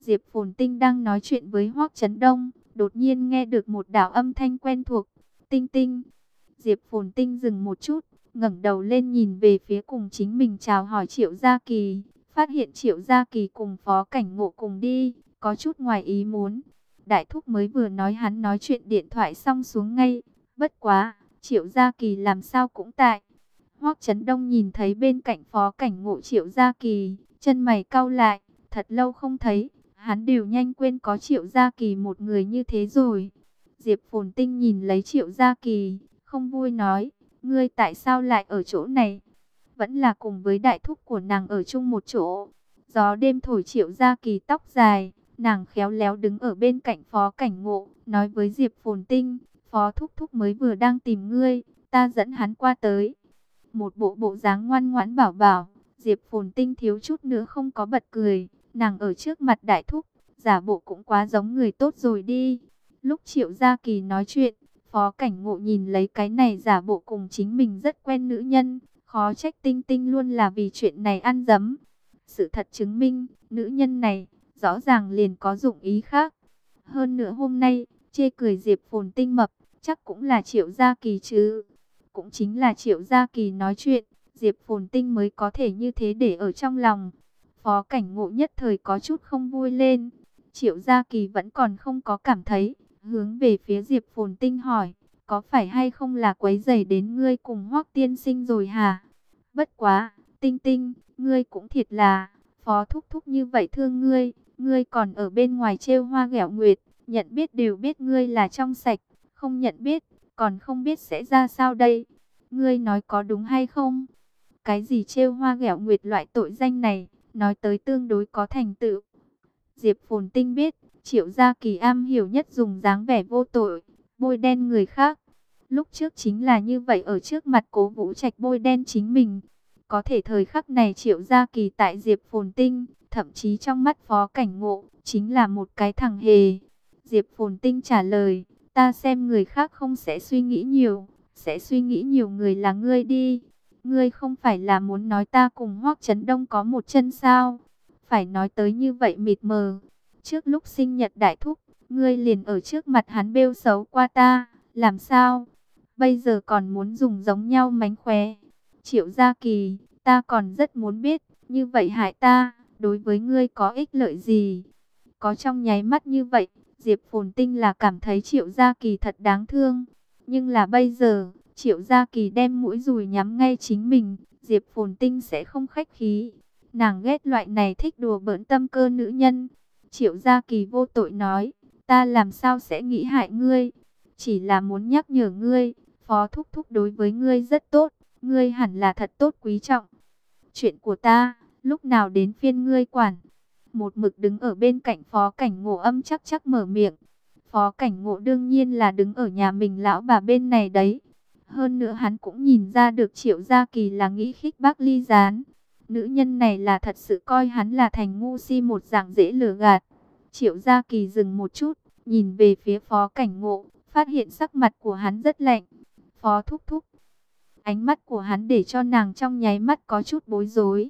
Diệp Phồn Tinh đang nói chuyện với Hoắc Chấn Đông, đột nhiên nghe được một đạo âm thanh quen thuộc. Tinh Tinh. Diệp Phồn Tinh dừng một chút, ngẩng đầu lên nhìn về phía cùng chính mình chào hỏi Triệu Gia Kỳ, phát hiện Triệu Gia Kỳ cùng Phó Cảnh Ngộ cùng đi, có chút ngoài ý muốn. Đại thúc mới vừa nói hắn nói chuyện điện thoại xong xuống ngay, bất quá, Triệu Gia Kỳ làm sao cũng tại. Hoắc Chấn Đông nhìn thấy bên cạnh Phó Cảnh Ngộ Triệu Gia Kỳ, chân mày cau lại, thật lâu không thấy, hắn đều nhanh quên có Triệu Gia Kỳ một người như thế rồi. Diệp Phồn Tinh nhìn lấy Triệu Gia Kỳ, không vui nói, ngươi tại sao lại ở chỗ này? Vẫn là cùng với đại thúc của nàng ở chung một chỗ. Gió đêm thổi Triệu Gia Kỳ tóc dài, nàng khéo léo đứng ở bên cạnh Phó Cảnh Ngộ, nói với Diệp Phồn Tinh, Phó thúc thúc mới vừa đang tìm ngươi, ta dẫn hắn qua tới. Một bộ bộ dáng ngoan ngoãn bảo bảo, Diệp Phồn Tinh thiếu chút nữa không có bật cười, nàng ở trước mặt đại thúc, giả bộ cũng quá giống người tốt rồi đi. Lúc Triệu Gia Kỳ nói chuyện, Phó Cảnh Ngộ nhìn lấy cái này giả bộ cùng chính mình rất quen nữ nhân, khó trách Tinh Tinh luôn là vì chuyện này ăn dấm. Sự thật chứng minh, nữ nhân này, rõ ràng liền có dụng ý khác. Hơn nữa hôm nay, chê cười Diệp Phồn Tinh mập, chắc cũng là Triệu Gia Kỳ chứ. Cũng chính là Triệu Gia Kỳ nói chuyện, Diệp Phồn Tinh mới có thể như thế để ở trong lòng. Phó Cảnh Ngộ nhất thời có chút không vui lên. Triệu Gia Kỳ vẫn còn không có cảm thấy, hướng về phía Diệp Phồn Tinh hỏi, có phải hay không là quấy rầy đến ngươi cùng Hoắc tiên sinh rồi hả? Bất quá, Tinh Tinh, ngươi cũng thiệt là, Phó thúc thúc như vậy thương ngươi, ngươi còn ở bên ngoài trêu hoa ghẹo nguyệt, nhận biết đều biết ngươi là trong sạch, không nhận biết, còn không biết sẽ ra sao đây. Ngươi nói có đúng hay không? Cái gì trêu hoa ghẹo nguyệt loại tội danh này, nói tới tương đối có thành tựu. Diệp Phồn Tinh biết, Triệu Gia Kỳ am hiểu nhất dùng dáng vẻ vô tội, bôi đen người khác. Lúc trước chính là như vậy ở trước mặt Cố Vũ Trạch bôi đen chính mình. Có thể thời khắc này Triệu Gia Kỳ tại Diệp Phồn Tinh, thậm chí trong mắt Phó Cảnh Ngộ, chính là một cái thằng hề. Diệp Phồn Tinh trả lời, ta xem người khác không sẽ suy nghĩ nhiều, sẽ suy nghĩ nhiều người là ngươi đi. Ngươi không phải là muốn nói ta cùng Hoắc Chấn Đông có một chân sao? Phải nói tới như vậy mịt mờ. Trước lúc sinh nhật đại thúc, ngươi liền ở trước mặt hắn bêu xấu qua ta, làm sao? Bây giờ còn muốn dùng giống nhau mánh khóe. Triệu Gia Kỳ, ta còn rất muốn biết, như vậy hại ta, đối với ngươi có ích lợi gì? Có trong nháy mắt như vậy, Diệp Phồn Tinh là cảm thấy Triệu Gia Kỳ thật đáng thương. Nhưng là bây giờ, Triệu Gia Kỳ đem mũi dùi nhắm ngay chính mình, Diệp Phồn Tinh sẽ không khách khí. Nàng ghét loại này thích đùa bỡn tâm cơ nữ nhân. Triệu Gia Kỳ vô tội nói, ta làm sao sẽ nghĩ hại ngươi? Chỉ là muốn nhắc nhở ngươi, Phó thúc thúc đối với ngươi rất tốt, ngươi hẳn là thật tốt quý trọng. Chuyện của ta, lúc nào đến phiên ngươi quản? Một mực đứng ở bên cạnh Phó Cảnh Ngộ âm chắc chắc mở miệng. Phó Cảnh Ngộ đương nhiên là đứng ở nhà mình lão bà bên này đấy. Hơn nữa hắn cũng nhìn ra được Triệu Gia Kỳ là nghĩ khích bác ly gián. Nữ nhân này là thật sự coi hắn là thành ngu si một dạng dễ lừa gạt. Triệu Gia Kỳ dừng một chút, nhìn về phía Phó Cảnh Ngộ, phát hiện sắc mặt của hắn rất lạnh. Phó thúc thúc. Ánh mắt của hắn để cho nàng trong nháy mắt có chút bối rối.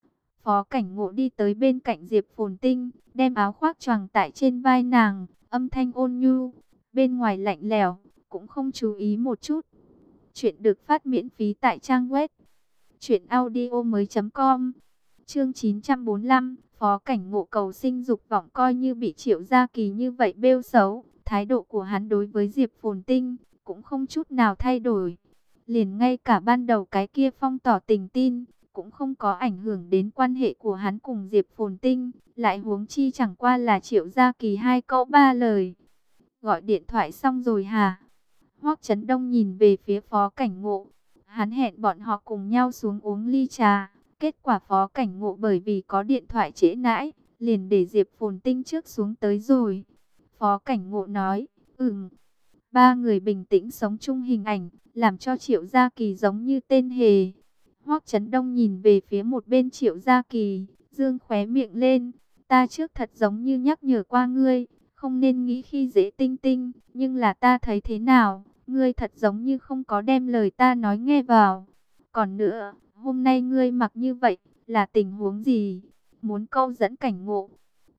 Phó Cảnh Ngộ đi tới bên cạnh Diệp Phồn Tinh, đem áo khoác choàng tại trên vai nàng, âm thanh ôn nhu, bên ngoài lạnh lẽo, cũng không chú ý một chút. Chuyện được phát miễn phí tại trang web truyệnaudiomoi.com. Chương 945, Phó Cảnh Ngộ cầu sinh dục vọng coi như bị Triệu Gia Kỳ như vậy bêu xấu, thái độ của hắn đối với Diệp Phồn Tinh cũng không chút nào thay đổi. Liền ngay cả ban đầu cái kia phong tỏ tình tin, cũng không có ảnh hưởng đến quan hệ của hắn cùng Diệp Phồn Tinh, lại huống chi chẳng qua là Triệu Gia Kỳ hai câu ba lời. Gọi điện thoại xong rồi hả? Hoắc Chấn Đông nhìn về phía Phó Cảnh Ngộ, hắn hẹn bọn họ cùng nhau xuống uống ly trà, kết quả Phó Cảnh Ngộ bởi vì có điện thoại trễ nãi, liền để Diệp Phồn Tinh trước xuống tới rồi. Phó Cảnh Ngộ nói, ba người bình tĩnh sống chung hình ảnh, làm cho Triệu Gia Kỳ giống như tên hề. Hoắc Chấn Đông nhìn về phía một bên Triệu Gia Kỳ, dương khóe miệng lên, ta trước thật giống như nhắc nhở qua ngươi, không nên nghĩ khi dễ Tinh Tinh, nhưng là ta thấy thế nào, ngươi thật giống như không có đem lời ta nói nghe vào. Còn nữa, hôm nay ngươi mặc như vậy, là tình huống gì? Muốn câu dẫn Cảnh Ngộ?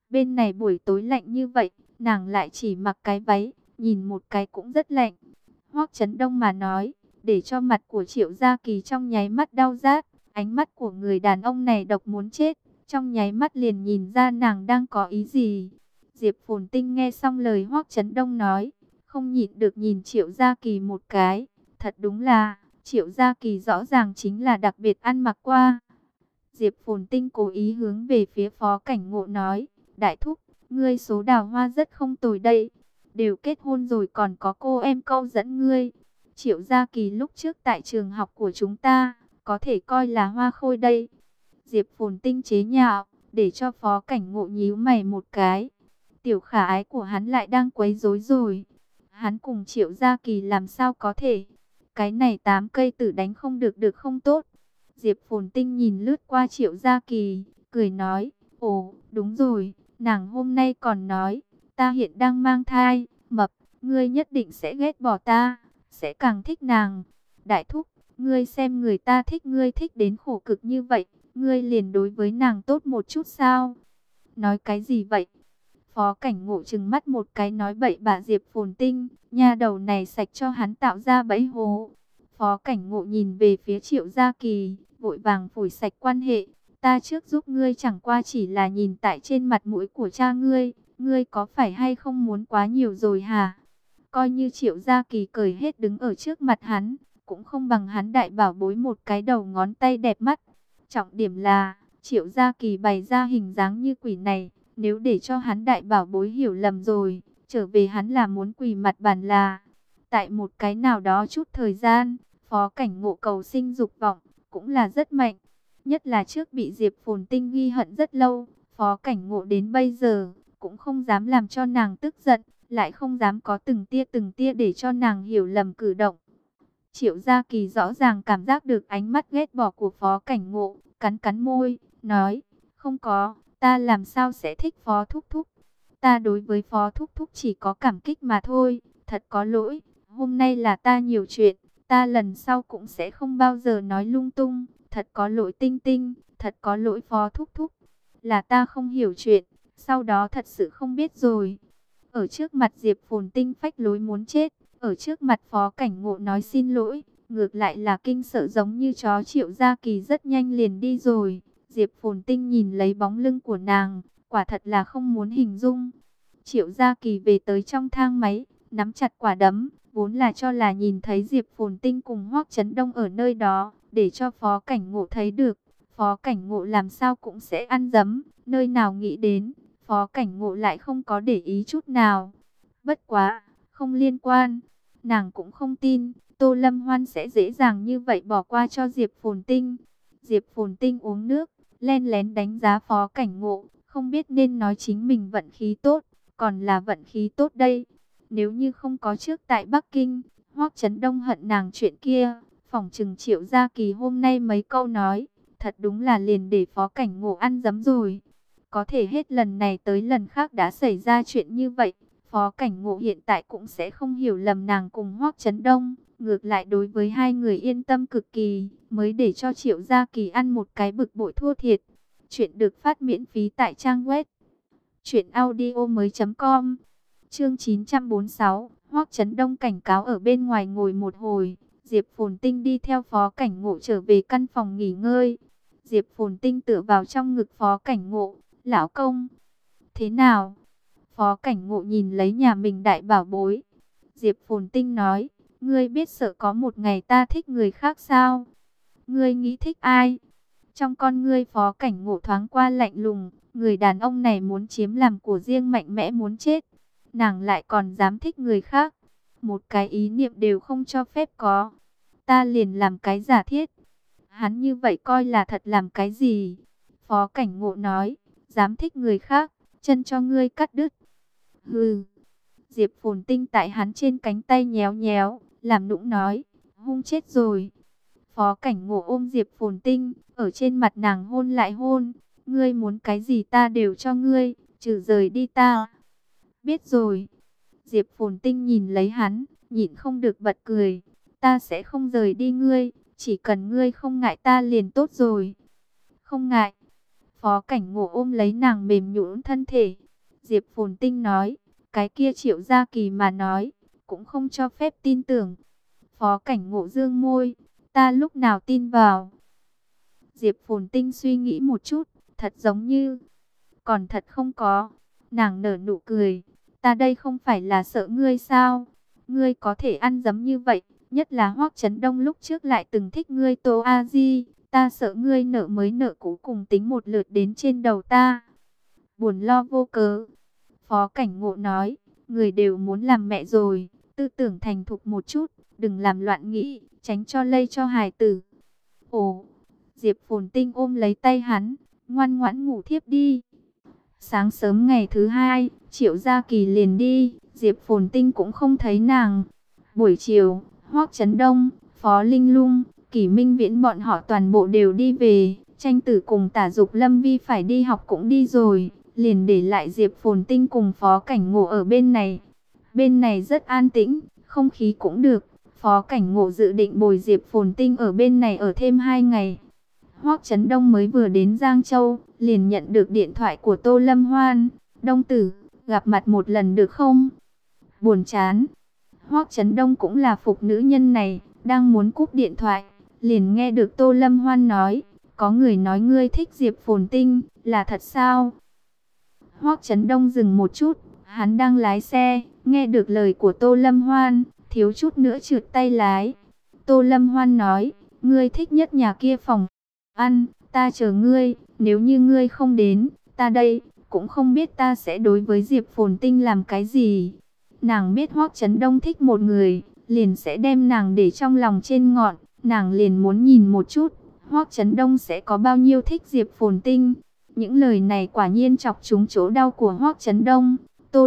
Bên này buổi tối lạnh như vậy, nàng lại chỉ mặc cái váy, nhìn một cái cũng rất lạnh. Hoắc Chấn Đông mà nói, để cho mặt của Triệu Gia Kỳ trong nháy mắt đau rát. Ánh mắt của người đàn ông này độc muốn chết, trong nháy mắt liền nhìn ra nàng đang có ý gì. Diệp Phồn Tinh nghe xong lời Hoắc Chấn Đông nói, không nhịn được nhìn Triệu Gia Kỳ một cái. Thật đúng là, Triệu Gia Kỳ rõ ràng chính là đặc biệt ăn mặc qua. Diệp Phồn Tinh cố ý hướng về phía Phó Cảnh Ngộ nói, đại thúc, ngươi số đào hoa rất không tồi đây. Đều kết hôn rồi còn có cô em câu dẫn ngươi. Triệu Gia Kỳ lúc trước tại trường học của chúng ta, có thể coi là hoa khôi đây. Diệp Phồn Tinh chế nhạo, để cho Phó Cảnh Ngộ nhíu mày một cái. Tiểu khả ái của hắn lại đang quấy rối rồi. Hắn cùng Triệu Gia Kỳ làm sao có thể. Cái này 8 cây tử đánh không được được không tốt. Diệp Phồn Tinh nhìn lướt qua Triệu Gia Kỳ, cười nói, ồ, đúng rồi, nàng hôm nay còn nói, ta hiện đang mang thai, mập, ngươi nhất định sẽ ghét bỏ ta, sẽ càng thích nàng. Đại thúc, ngươi xem người ta thích ngươi thích đến khổ cực như vậy, ngươi liền đối với nàng tốt một chút sao? Nói cái gì vậy? Phó Cảnh Ngộ trừng mắt một cái nói bậy bạ Diệp Phồn Tinh, nha đầu này sạch cho hắn tạo ra bẫy hố. Phó Cảnh Ngộ nhìn về phía Triệu Gia Kỳ, vội vàng phủi sạch quan hệ. Ta trước giúp ngươi chẳng qua chỉ là nhìn tại trên mặt mũi của cha ngươi, ngươi có phải hay không muốn quá nhiều rồi hả? Coi như Triệu Gia Kỳ cởi hết đứng ở trước mặt hắn, cũng không bằng hắn đại bảo bối một cái đầu ngón tay đẹp mắt. Trọng điểm là, Triệu Gia Kỳ bày ra hình dáng như quỷ này, nếu để cho hắn đại bảo bối hiểu lầm rồi, trở về hắn là muốn quỳ mặt bàn là. Tại một cái nào đó chút thời gian, Phó Cảnh Ngộ cầu sinh dục vọng, cũng là rất mạnh. Nhất là trước bị Diệp Phồn Tinh ghi hận rất lâu, Phó Cảnh Ngộ đến bây giờ, cũng không dám làm cho nàng tức giận, lại không dám có từng tia để cho nàng hiểu lầm cử động. Triệu Gia Kỳ rõ ràng cảm giác được ánh mắt ghét bỏ của Phó Cảnh Ngộ, cắn cắn môi, nói, không có, ta làm sao sẽ thích Phó Thúc Thúc. Ta đối với Phó Thúc Thúc chỉ có cảm kích mà thôi, thật có lỗi, hôm nay là ta nhiều chuyện, ta lần sau cũng sẽ không bao giờ nói lung tung, thật có lỗi Tinh Tinh, thật có lỗi Phó Thúc Thúc, là ta không hiểu chuyện, sau đó thật sự không biết rồi. Ở trước mặt Diệp Phồn Tinh phách lối muốn chết, ở trước mặt Phó Cảnh Ngộ nói xin lỗi, ngược lại là kinh sợ giống như chó. Triệu Gia Kỳ rất nhanh liền đi rồi. Diệp Phồn Tinh nhìn lấy bóng lưng của nàng, quả thật là không muốn hình dung. Triệu Gia Kỳ về tới trong thang máy, nắm chặt quả đấm, vốn là cho là nhìn thấy Diệp Phồn Tinh cùng Hoắc Chấn Đông ở nơi đó, để cho Phó Cảnh Ngộ thấy được. Phó Cảnh Ngộ làm sao cũng sẽ ăn dấm, nơi nào nghĩ đến, Phó Cảnh Ngộ lại không có để ý chút nào. Bất quá, không liên quan, nàng cũng không tin, Tô Lâm Hoan sẽ dễ dàng như vậy bỏ qua cho Diệp Phồn Tinh. Diệp Phồn Tinh uống nước, len lén đánh giá Phó Cảnh Ngộ, không biết nên nói chính mình vận khí tốt, còn là vận khí tốt đây. Nếu như không có trước tại Bắc Kinh, Hoắc Chấn Đông hận nàng chuyện kia, phỏng chừng Triệu Gia Kỳ hôm nay mấy câu nói, thật đúng là liền để Phó Cảnh Ngộ ăn dấm rồi. Có thể hết lần này tới lần khác đã xảy ra chuyện như vậy, Phó Cảnh Ngộ hiện tại cũng sẽ không hiểu lầm nàng cùng Hoắc Chấn Đông, ngược lại đối với hai người yên tâm cực kỳ, mới để cho Triệu Gia Kỳ ăn một cái bực bội thua thiệt. Chuyện được phát miễn phí tại trang web truyệnaudiomoi.com. Chương 946, Hoắc Chấn Đông cảnh cáo ở bên ngoài ngồi một hồi, Diệp Phồn Tinh đi theo Phó Cảnh Ngộ trở về căn phòng nghỉ ngơi. Diệp Phồn Tinh tựa vào trong ngực Phó Cảnh Ngộ, "Lão công, thế nào?" Phó Cảnh Ngộ nhìn lấy nhà mình đại bảo bối. Diệp Phồn Tinh nói, "Ngươi biết sợ có một ngày ta thích người khác sao? Ngươi nghĩ thích ai?" Trong con ngươi Phó Cảnh Ngộ thoáng qua lạnh lùng, người đàn ông này muốn chiếm làm của riêng, mạnh mẽ muốn chết. Nàng lại còn dám thích người khác, một cái ý niệm đều không cho phép có. Ta liền làm cái giả thiết. Hắn như vậy coi là thật làm cái gì? Phó Cảnh Ngộ nói, dám thích người khác, chân cho ngươi cắt đứt. Hừ. Diệp Phồn Tinh tại hắn trên cánh tay nhéo nhéo, làm nũng nói, hung chết rồi. Phó Cảnh Ngộ ôm Diệp Phồn Tinh, ở trên mặt nàng hôn lại hôn. Ngươi muốn cái gì ta đều cho ngươi, trừ rời đi ta. Biết rồi. Diệp Phồn Tinh nhìn lấy hắn, nhịn không được bật cười. Ta sẽ không rời đi ngươi, chỉ cần ngươi không ngại ta liền tốt rồi. Không ngại. Phó Cảnh Ngộ ôm lấy nàng mềm nhũn thân thể. Diệp Phồn Tinh nói, cái kia Triệu Gia Kỳ mà nói, cũng không cho phép tin tưởng. Phó Cảnh Ngộ dương môi, ta lúc nào tin vào. Diệp Phồn Tinh suy nghĩ một chút, thật giống như, còn thật không có. Nàng nở nụ cười, ta đây không phải là sợ ngươi sao? Ngươi có thể ăn dấm như vậy, nhất là Hoắc Chấn Đông lúc trước lại từng thích ngươi Tô A Di, ta sợ ngươi nợ mới nợ cũ cùng tính một lượt đến trên đầu ta. Buồn lo vô cớ. Phó Cảnh Ngộ nói, người đều muốn làm mẹ rồi, tư tưởng thành thục một chút, đừng làm loạn nghĩ, tránh cho lây cho hài tử. Ồ, Diệp Phồn Tinh ôm lấy tay hắn, ngoan ngoãn ngủ thiếp đi. Sáng sớm ngày thứ hai, Triệu Gia Kỳ liền đi, Diệp Phồn Tinh cũng không thấy nàng. Buổi chiều, Hoắc Chấn Đông, Phó Linh Lung, Kỷ Minh Viễn bọn họ toàn bộ đều đi về. Tranh Tử cùng Tả Dục Lâm Vi phải đi học cũng đi rồi, liền để lại Diệp Phồn Tinh cùng Phó Cảnh Ngộ ở bên này. Bên này rất an tĩnh, không khí cũng được. Phó Cảnh Ngộ dự định bồi Diệp Phồn Tinh ở bên này ở thêm 2 ngày. Hoắc Chấn Đông mới vừa đến Giang Châu, liền nhận được điện thoại của Tô Lâm Hoan. Đông tử, gặp mặt một lần được không? Buồn chán. Hoắc Chấn Đông cũng là phục nữ nhân này, đang muốn cúp điện thoại, liền nghe được Tô Lâm Hoan nói, có người nói ngươi thích Diệp Phồn Tinh, là thật sao? Hoắc Chấn Đông dừng một chút, hắn đang lái xe, nghe được lời của Tô Lâm Hoan, thiếu chút nữa trượt tay lái. Tô Lâm Hoan nói, ngươi thích nhất nhà kia phòng ăn, ta chờ ngươi, nếu như ngươi không đến, ta đây, cũng không biết ta sẽ đối với Diệp Phồn Tinh làm cái gì. Nàng biết Hoắc Chấn Đông thích một người, liền sẽ đem nàng để trong lòng trên ngọn, nàng liền muốn nhìn một chút, Hoắc Chấn Đông sẽ có bao nhiêu thích Diệp Phồn Tinh. Những lời này quả nhiên chọc trúng chỗ đau của Hoắc Chấn Đông. Tô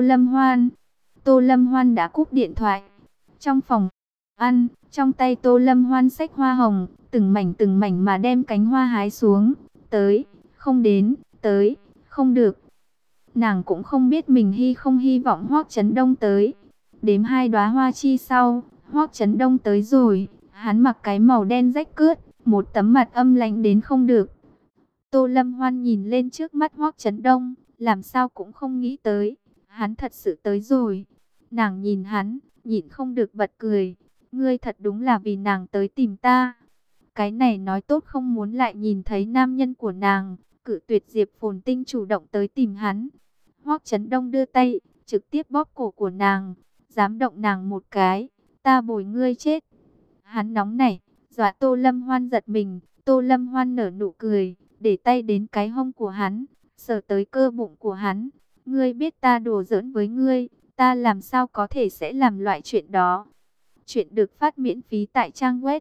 Lâm Hoan đã cúp điện thoại. Trong phòng ăn, trong tay Tô Lâm Hoan xách hoa hồng, từng mảnh mà đem cánh hoa hái xuống. Tới, không đến, tới, không được. Nàng cũng không biết mình không hy vọng Hoắc Chấn Đông tới. Đếm 2 đóa hoa chi sau, Hoắc Chấn Đông tới rồi. Hắn mặc cái màu đen rách rưới, một tấm mặt âm lãnh đến không được. Tô Lâm Hoan nhìn lên trước mắt Hoắc Chấn Đông, làm sao cũng không nghĩ tới, hắn thật sự tới rồi. Nàng nhìn hắn, nhịn không được bật cười, ngươi thật đúng là vì nàng tới tìm ta. Cái này nói tốt không muốn lại nhìn thấy nam nhân của nàng, cự tuyệt Diệp Phồn Tinh chủ động tới tìm hắn. Hoắc Chấn Đông đưa tay, trực tiếp bóp cổ của nàng, dám động nàng một cái, ta bồi ngươi chết. Hắn nóng nảy, dọa Tô Lâm Hoan giật mình. Tô Lâm Hoan nở nụ cười, để tay đến cái hông của hắn, sờ tới cơ bụng của hắn. Ngươi biết ta đùa giỡn với ngươi, ta làm sao có thể sẽ làm loại chuyện đó. Chuyện được phát miễn phí tại trang web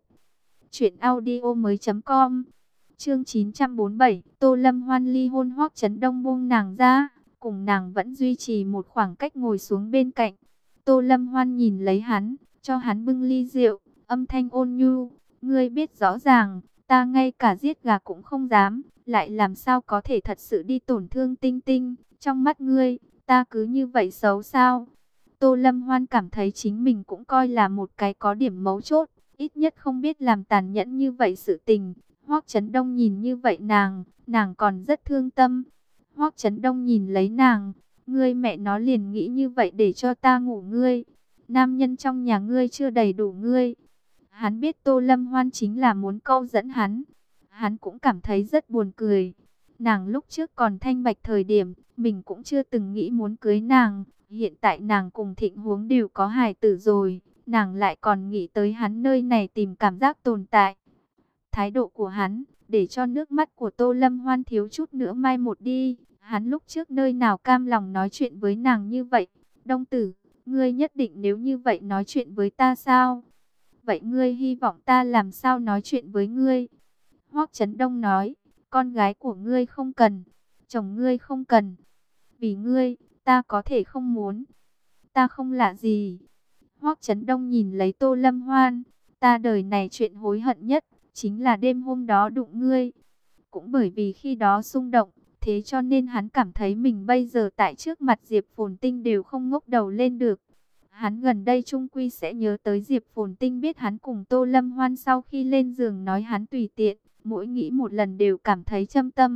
truyệnaudiomoi.com. Chương 947, Tô Lâm Hoan ly hôn. Hoắc Chấn Đông buông nàng ra, cùng nàng vẫn duy trì một khoảng cách ngồi xuống bên cạnh. Tô Lâm Hoan nhìn lấy hắn, cho hắn bưng ly rượu, âm thanh ôn nhu, ngươi biết rõ ràng, ta ngay cả giết gà cũng không dám, lại làm sao có thể thật sự đi tổn thương Tinh Tinh, trong mắt ngươi, ta cứ như vậy xấu sao? Tô Lâm Hoan cảm thấy chính mình cũng coi là một cái có điểm mấu chốt, ít nhất không biết làm tàn nhẫn như vậy sự tình. Hoắc Chấn Đông nhìn như vậy nàng còn rất thương tâm. Hoắc Chấn Đông nhìn lấy nàng, ngươi mẹ nó liền nghĩ như vậy để cho ta ngủ ngươi. Nam nhân trong nhà ngươi chưa đầy đủ ngươi. Hắn biết Tô Lâm Hoan chính là muốn câu dẫn hắn. Hắn cũng cảm thấy rất buồn cười. Nàng lúc trước còn thanh bạch thời điểm, mình cũng chưa từng nghĩ muốn cưới nàng. Hiện tại nàng cùng Thịnh Huống đều có hài tử rồi, nàng lại còn nghĩ tới hắn nơi này tìm cảm giác tồn tại. Thái độ của hắn, để cho nước mắt của Tô Lâm Hoan thiếu chút nữa mai một đi. Hắn lúc trước nơi nào cam lòng nói chuyện với nàng như vậy. Đông tử, ngươi nhất định nếu như vậy nói chuyện với ta sao? Vậy ngươi hy vọng ta làm sao nói chuyện với ngươi? Hoắc Chấn Đông nói, con gái của ngươi không cần, chồng ngươi không cần. Vì ngươi, ta có thể không muốn. Ta không lạ gì. Hoắc Chấn Đông nhìn lấy Tô Lâm Hoan, ta đời này chuyện hối hận nhất, chính là đêm hôm đó đụng ngươi. Cũng bởi vì khi đó xung động, thế cho nên hắn cảm thấy mình bây giờ tại trước mặt Diệp Phồn Tinh đều không ngóc đầu lên được. Hắn gần đây chung quy sẽ nhớ tới Diệp Phồn Tinh biết hắn cùng Tô Lâm Hoan sau khi lên giường nói hắn tùy tiện, mỗi nghĩ một lần đều cảm thấy châm tâm.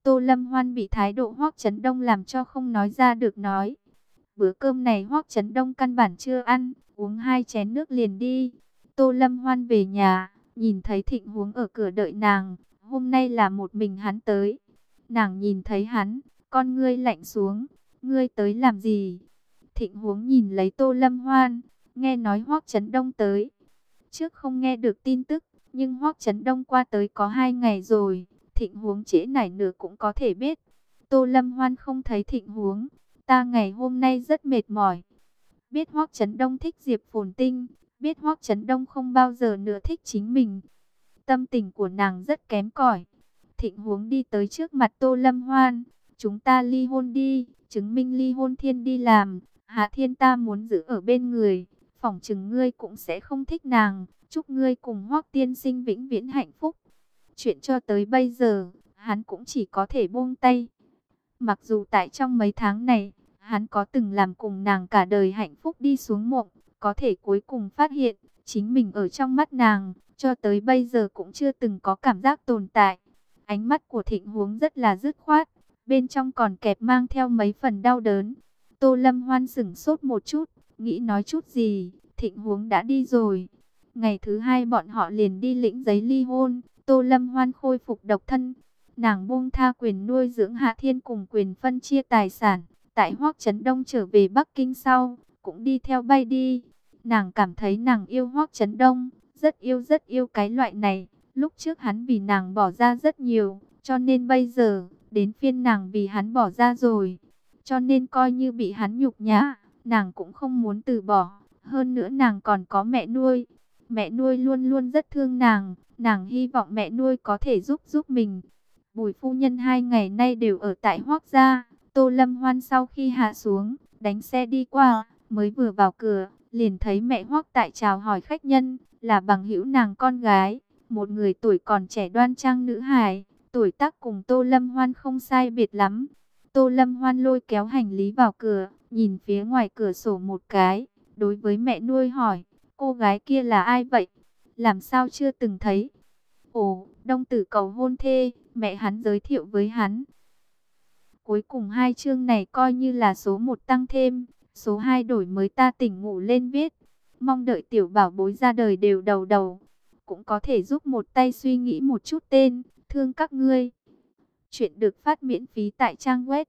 Tô Lâm Hoan bị thái độ Hoắc Chấn Đông làm cho không nói ra được nói. Bữa cơm này Hoắc Chấn Đông căn bản chưa ăn, uống 2 chén nước liền đi. Tô Lâm Hoan về nhà, nhìn thấy Thịnh Huống ở cửa đợi nàng, hôm nay là một mình hắn tới. Nàng nhìn thấy hắn, con ngươi lạnh xuống, ngươi tới làm gì? Thịnh Huống nhìn lấy Tô Lâm Hoan, nghe nói Hoắc Chấn Đông tới. Trước không nghe được tin tức, nhưng Hoắc Chấn Đông qua tới có 2 ngày rồi, Thịnh Huống trễ nải nửa cũng có thể biết. Tô Lâm Hoan không thấy Thịnh Huống, ta ngày hôm nay rất mệt mỏi. Biết Hoắc Chấn Đông thích Diệp Phồn Tinh, biết Hoắc Chấn Đông không bao giờ nữa thích chính mình. Tâm tình của nàng rất kém cỏi. Thịnh Huống đi tới trước mặt Tô Lâm Hoan, chúng ta ly hôn đi, chứng minh ly hôn Thiên đi làm, Hạ Thiên ta muốn giữ ở bên người, phỏng chừng ngươi cũng sẽ không thích nàng, chúc ngươi cùng Hoắc tiên sinh vĩnh viễn hạnh phúc. Chuyện cho tới bây giờ, hắn cũng chỉ có thể buông tay. Mặc dù tại trong mấy tháng này, hắn có từng làm cùng nàng cả đời hạnh phúc đi xuống mộng, có thể cuối cùng phát hiện, chính mình ở trong mắt nàng, cho tới bây giờ cũng chưa từng có cảm giác tồn tại. Ánh mắt của Thịnh Huống rất là dứt khoát, bên trong còn kẹp mang theo mấy phần đau đớn. Tô Lâm Hoan sửng sốt một chút, nghĩ nói chút gì, Thịnh Huống đã đi rồi. Ngày thứ 2 bọn họ liền đi lĩnh giấy ly hôn, Tô Lâm Hoan khôi phục độc thân. Nàng buông tha quyền nuôi dưỡng Hạ Thiên cùng quyền phân chia tài sản. Tại Hoắc Chấn Đông trở về Bắc Kinh sau, cũng đi theo bay đi. Nàng cảm thấy nàng yêu Hoắc Chấn Đông, rất yêu cái loại này. Lúc trước hắn vì nàng bỏ ra rất nhiều, cho nên bây giờ, đến phiên nàng vì hắn bỏ ra rồi. Cho nên coi như bị hắn nhục nhã, nàng cũng không muốn từ bỏ. Hơn nữa nàng còn có mẹ nuôi. Mẹ nuôi luôn luôn rất thương nàng hy vọng mẹ nuôi có thể giúp mình. Bùi phu nhân 2 ngày nay đều ở tại Hoắc gia. Tô Lâm Hoan sau khi hạ xuống, đánh xe đi qua, mới vừa vào cửa, liền thấy mẹ Hoắc tại chào hỏi khách nhân, là bằng hữu nàng con gái, một người tuổi còn trẻ đoan trang nữ hài, tuổi tác cùng Tô Lâm Hoan không sai biệt lắm. Tô Lâm Hoan lôi kéo hành lý vào cửa, nhìn phía ngoài cửa sổ một cái, đối với mẹ nuôi hỏi, cô gái kia là ai vậy? Làm sao chưa từng thấy? Ồ, Đông Tử cầu hôn thê, mẹ hắn giới thiệu với hắn. Cuối cùng 2 chương này coi như là số 1 tăng thêm, số 2 đổi mới ta tỉnh ngủ lên viết. Mong đợi tiểu bảo bối ra đời đều đầu đầu. Cũng có thể giúp một tay suy nghĩ một chút tên, thương các ngươi. Chuyện được phát miễn phí tại trang web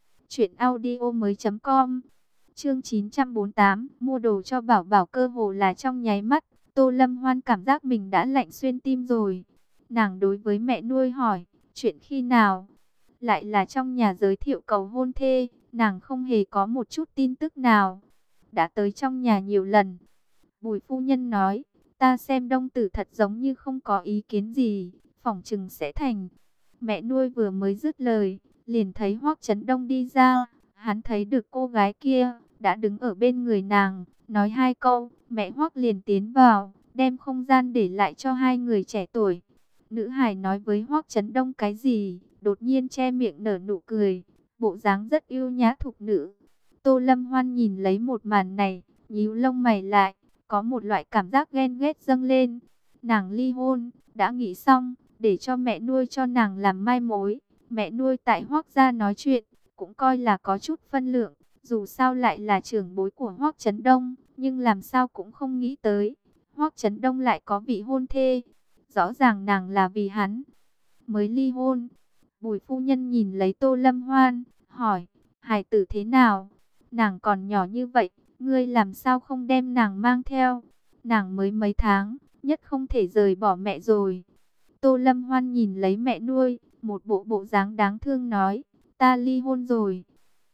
truyệnaudiomoi.com. Chương 948, mua đồ cho bảo bảo cơ hồ là trong nháy mắt, Tô Lâm Hoan cảm giác mình đã lạnh xuyên tim rồi. Nàng đối với mẹ nuôi hỏi, chuyện khi nào? Lại là trong nhà giới thiệu cầu hôn thê, nàng không hề có một chút tin tức nào. Đã tới trong nhà nhiều lần. Bùi phu nhân nói, ta xem Đông Tử thật giống như không có ý kiến gì, phỏng chừng sẽ thành. Mẹ nuôi vừa mới dứt lời, liền thấy Hoắc Chấn Đông đi ra. Hắn thấy được cô gái kia, đã đứng ở bên người nàng, nói 2 câu, mẹ Hoắc liền tiến vào, đem không gian để lại cho 2 người trẻ tuổi. Nữ hài nói với Hoắc Chấn Đông cái gì, đột nhiên che miệng nở nụ cười, bộ dáng rất yêu nhã thục nữ. Tô Lâm Hoan nhìn lấy một màn này, nhíu lông mày lại, có một loại cảm giác ghen ghét dâng lên. Nàng ly hôn, đã nghĩ xong, để cho mẹ nuôi cho nàng làm mai mối. Mẹ nuôi tại Hoắc gia nói chuyện, cũng coi là có chút phân lượng, dù sao lại là trưởng bối của Hoắc Chấn Đông, nhưng làm sao cũng không nghĩ tới, Hoắc Chấn Đông lại có vị hôn thê. Rõ ràng nàng là vì hắn mới ly hôn. Bùi phu nhân nhìn lấy Tô Lâm Hoan, hỏi, hài tử thế nào? Nàng còn nhỏ như vậy, ngươi làm sao không đem nàng mang theo? Nàng mới mấy tháng, nhất không thể rời bỏ mẹ rồi. Tô Lâm Hoan nhìn lấy mẹ nuôi, một bộ dáng đáng thương nói, ta ly hôn rồi.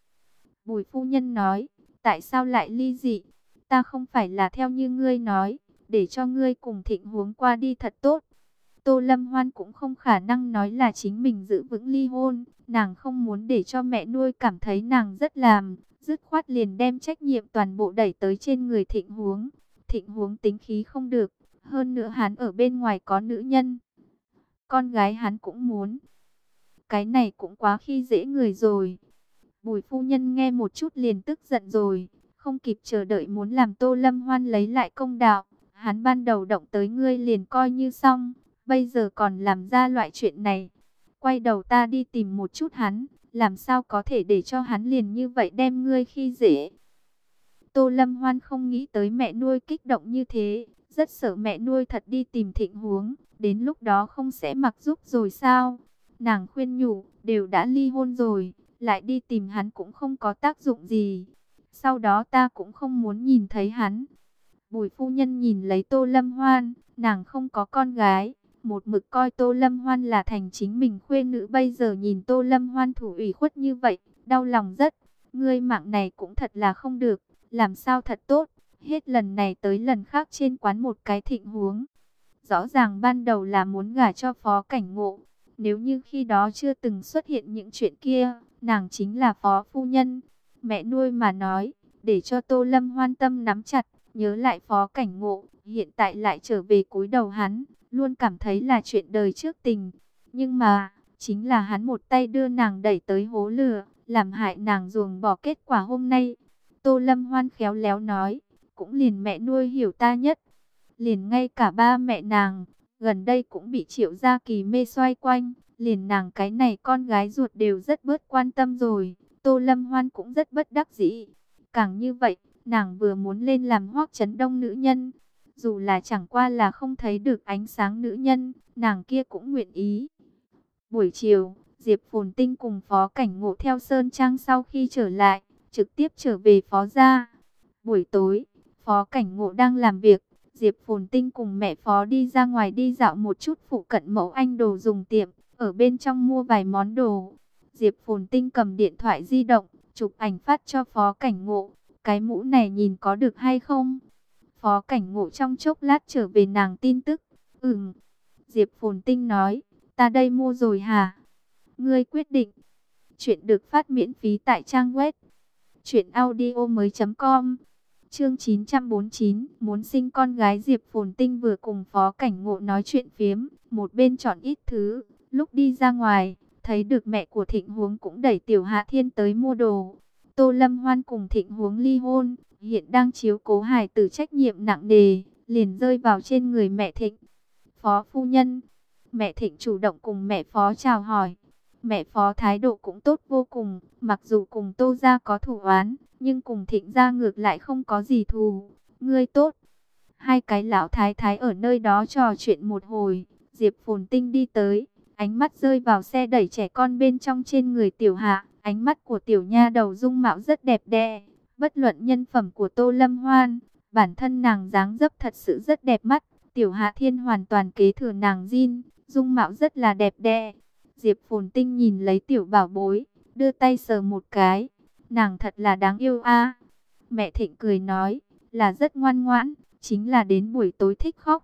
Bùi phu nhân nói, tại sao lại ly dị? Ta không phải là theo như ngươi nói, để cho ngươi cùng Thịnh Huống qua đi thật tốt. Tô Lâm Hoan cũng không khả năng nói là chính mình giữ vững ly hôn, nàng không muốn để cho mẹ nuôi cảm thấy nàng rất làm, dứt khoát liền đem trách nhiệm toàn bộ đẩy tới trên người Thịnh Huống. Thịnh Huống tính khí không được, hơn nữa hắn ở bên ngoài có nữ nhân. Con gái hắn cũng muốn. Cái này cũng quá khi dễ người rồi. Bùi phu nhân nghe một chút liền tức giận rồi, không kịp chờ đợi muốn làm Tô Lâm Hoan lấy lại công đạo. Hắn ban đầu động tới ngươi liền coi như xong, bây giờ còn làm ra loại chuyện này. quay đầu ta đi tìm một chút hắn, làm sao có thể để cho hắn liền như vậy đem ngươi khi dễ. Tô Lâm Hoan không nghĩ tới mẹ nuôi kích động như thế, rất sợ mẹ nuôi thật đi tìm Thịnh Huống, đến lúc đó không sẽ mặc giúp rồi sao? Nàng khuyên nhủ, đều đã ly hôn rồi, lại đi tìm hắn cũng không có tác dụng gì. Sau đó ta cũng không muốn nhìn thấy hắn. Bùi phu nhân nhìn lấy Tô Lâm Hoan, nàng không có con gái, một mực coi Tô Lâm Hoan là thành chính mình khuê nữ, bây giờ nhìn Tô Lâm Hoan thủ ủy khuất như vậy, đau lòng rất. Ngươi mạng này cũng thật là không được, làm sao thật tốt, hết lần này tới lần khác trên quán một cái Thịnh Huống. Rõ ràng ban đầu là muốn gả cho Phó Cảnh Ngộ, nếu như khi đó chưa từng xuất hiện những chuyện kia, nàng chính là Phó phu nhân. Mẹ nuôi mà nói, để cho Tô Lâm Hoan tâm nắm chặt, nhớ lại Phó Cảnh Ngộ, hiện tại lại trở về cúi đầu hắn, luôn cảm thấy là chuyện đời trước tình. Nhưng mà, chính là hắn một tay đưa nàng đẩy tới hố lửa, làm hại nàng ruồng bỏ kết quả hôm nay. Tô Lâm Hoan khéo léo nói, cũng liền mẹ nuôi hiểu ta nhất. Liền ngay cả ba mẹ nàng, gần đây cũng bị Triệu Gia Kỳ mê xoay quanh, liền nàng cái này con gái ruột đều rất bớt quan tâm rồi. Tô Lâm Hoan cũng rất bất đắc dĩ. Càng như vậy, nàng vừa muốn lên làm Hoắc Chấn Đông nữ nhân. Dù là chẳng qua là không thấy được ánh sáng nữ nhân, nàng kia cũng nguyện ý. Buổi chiều, Diệp Phồn Tinh cùng Phó Cảnh Ngộ theo Sơn Trang sau khi trở lại, trực tiếp trở về Phó gia. Buổi tối, Phó Cảnh Ngộ đang làm việc, Diệp Phồn Tinh cùng mẹ Phó đi ra ngoài đi dạo một chút phụ cận Mẫu Anh đồ dùng tiệm, ở bên trong mua vài món đồ. Diệp Phồn Tinh cầm điện thoại di động, chụp ảnh phát cho Phó Cảnh Ngộ. Cái mũ này nhìn có được hay không? Phó Cảnh Ngộ trong chốc lát trở về nàng tin tức. Diệp Phồn Tinh nói, ta đây mua rồi hả? Ngươi quyết định. Chuyện được phát miễn phí tại trang web truyệnaudiomoi.com. Chương 949, muốn sinh con gái. Diệp Phồn Tinh vừa cùng Phó Cảnh Ngộ nói chuyện phiếm, một bên chọn ít thứ. Lúc đi ra ngoài, thấy được mẹ của Thịnh Huống cũng đẩy Tiểu Hạ Thiên tới mua đồ. Tô Lâm Hoan cùng Thịnh Huống ly hôn, hiện đang chiếu cố hài tử trách nhiệm nặng nề, liền rơi vào trên người mẹ Thịnh. Phó phu nhân, mẹ Thịnh chủ động cùng mẹ Phó chào hỏi. Mẹ Phó thái độ cũng tốt vô cùng, mặc dù cùng Tô gia có thù oán, nhưng cùng Thịnh gia ngược lại không có gì thù. Ngươi tốt. Hai cái lão thái thái ở nơi đó trò chuyện một hồi, Diệp Phồn Tinh đi tới, ánh mắt rơi vào xe đẩy trẻ con bên trong trên người Tiểu Hạ. Ánh mắt của tiểu nha đầu dung mạo rất đẹp đẽ, bất luận nhân phẩm của Tô Lâm Hoan, bản thân nàng dáng dấp thật sự rất đẹp mắt. Tiểu Hạ Thiên hoàn toàn kế thừa nàng Jin, dung mạo rất là đẹp đẽ. Diệp Phồn Tinh nhìn lấy tiểu bảo bối, đưa tay sờ một cái, nàng thật là đáng yêu a. Mẹ Thịnh cười nói, là rất ngoan ngoãn, chính là đến buổi tối thích khóc.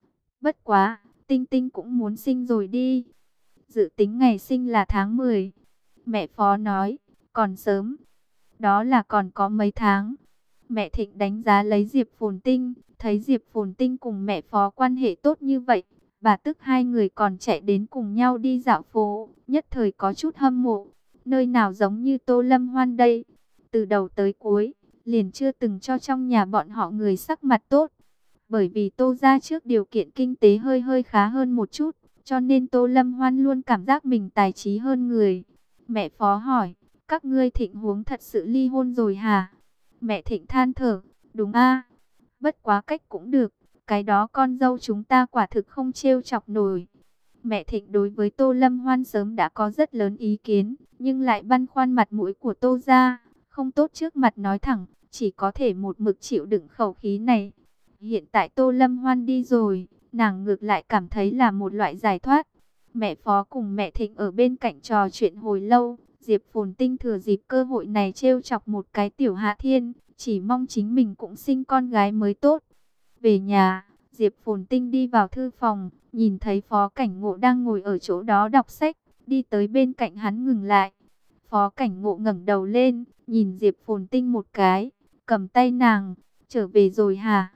Bất quá, Tinh Tinh cũng muốn sinh rồi đi. Dự tính ngày sinh là tháng 10. Mẹ Phó nói, còn sớm, đó là còn có mấy tháng. Mẹ Thịnh đánh giá lấy Diệp Phồn Tinh, thấy Diệp Phồn Tinh cùng mẹ Phó quan hệ tốt như vậy, bà tức hai người còn chạy đến cùng nhau đi dạo phố, nhất thời có chút hâm mộ. Nơi nào giống như Tô Lâm Hoan đây, từ đầu tới cuối, liền chưa từng cho trong nhà bọn họ người sắc mặt tốt. Bởi vì Tô gia trước điều kiện kinh tế hơi khá hơn một chút, cho nên Tô Lâm Hoan luôn cảm giác mình tài trí hơn người. Mẹ Phó hỏi, các ngươi Thịnh Huống thật sự ly hôn rồi hả? Mẹ Thịnh than thở, đúng a, bất quá cách cũng được, cái đó con dâu chúng ta quả thực không trêu chọc nổi. Mẹ Thịnh đối với Tô Lâm Hoan sớm đã có rất lớn ý kiến, nhưng lại băn khoăn mặt mũi của Tô gia, không tốt trước mặt nói thẳng, chỉ có thể một mực chịu đựng khẩu khí này. Hiện tại Tô Lâm Hoan đi rồi, nàng ngược lại cảm thấy là một loại giải thoát. Mẹ Phó cùng mẹ Thịnh ở bên cạnh trò chuyện hồi lâu, Diệp Phồn Tinh thừa dịp cơ hội này trêu chọc một cái Tiểu Hạ Thiên, chỉ mong chính mình cũng sinh con gái mới tốt. Về nhà, Diệp Phồn Tinh đi vào thư phòng, nhìn thấy Phó Cảnh Ngộ đang ngồi ở chỗ đó đọc sách, đi tới bên cạnh hắn ngừng lại. Phó Cảnh Ngộ ngẩng đầu lên, nhìn Diệp Phồn Tinh một cái, cầm tay nàng, trở về rồi hả?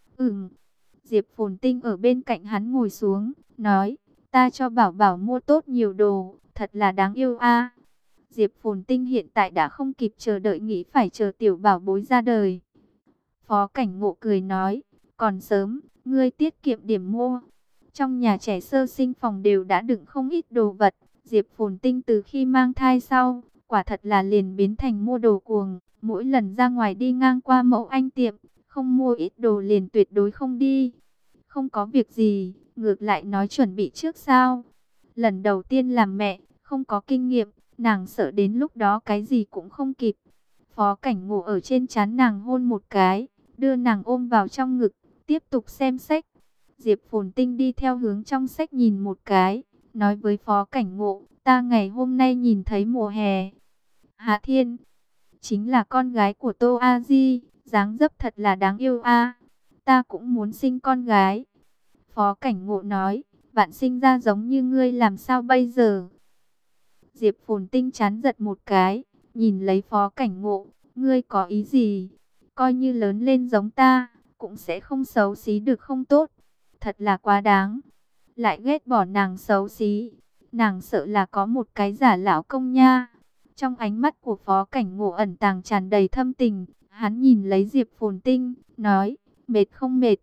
Diệp Phồn Tinh ở bên cạnh hắn ngồi xuống, nói, ta cho Bảo Bảo mua tốt nhiều đồ, thật là đáng yêu a. Diệp Phồn Tinh hiện tại đã không kịp chờ đợi, nghĩ phải chờ tiểu bảo bối ra đời. Phó Cảnh Ngộ cười nói, còn sớm, ngươi tiết kiệm điểm mua. Trong nhà trẻ sơ sinh phòng đều đã đựng không ít đồ vật, Diệp Phồn Tinh từ khi mang thai sau, quả thật là liền biến thành mua đồ cuồng. Mỗi lần ra ngoài đi ngang qua Mẫu Anh tiệm, không mua ít đồ liền tuyệt đối không đi. Không có việc gì, ngược lại nói chuẩn bị trước sao. Lần đầu tiên làm mẹ, không có kinh nghiệm, nàng sợ đến lúc đó cái gì cũng không kịp. Phó Cảnh Ngộ ở trên trán nàng hôn một cái, đưa nàng ôm vào trong ngực, tiếp tục xem sách. Diệp Phồn Tinh đi theo hướng trong sách nhìn một cái, nói với Phó Cảnh Ngộ, ta ngày hôm nay nhìn thấy mùa hè. Hạ Thiên, chính là con gái của Tô A Di, dáng dấp thật là đáng yêu a. Ta cũng muốn sinh con gái. Phó Cảnh Ngộ nói, bạn sinh ra giống như ngươi làm sao bây giờ? Diệp Phồn Tinh chán giật một cái, nhìn lấy Phó Cảnh Ngộ, ngươi có ý gì? Coi như lớn lên giống ta, cũng sẽ không xấu xí được không tốt. Thật là quá đáng. Lại ghét bỏ nàng xấu xí. Nàng sợ là có một cái giả lão công nha. Trong ánh mắt của Phó Cảnh Ngộ ẩn tàng tràn đầy thâm tình. Hắn nhìn lấy Diệp Phồn Tinh, nói, mệt không mệt?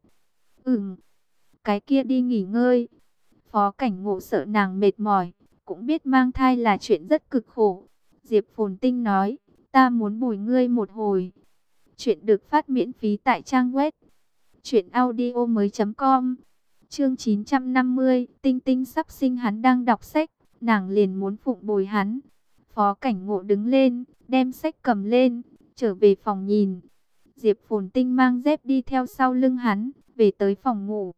Cái kia đi nghỉ ngơi. Phó Cảnh Ngộ sợ nàng mệt mỏi, cũng biết mang thai là chuyện rất cực khổ. Diệp Phồn Tinh nói, ta muốn bồi ngươi một hồi. Chuyện được phát miễn phí tại trang web truyệnaudiomoi.com. Chương 950, Tinh Tinh sắp sinh, hắn đang đọc sách, nàng liền muốn phụng bồi hắn. Phó Cảnh Ngộ đứng lên, đem sách cầm lên, trở về phòng nhìn. Diệp Phồn Tinh mang dép đi theo sau lưng hắn, về tới phòng ngủ.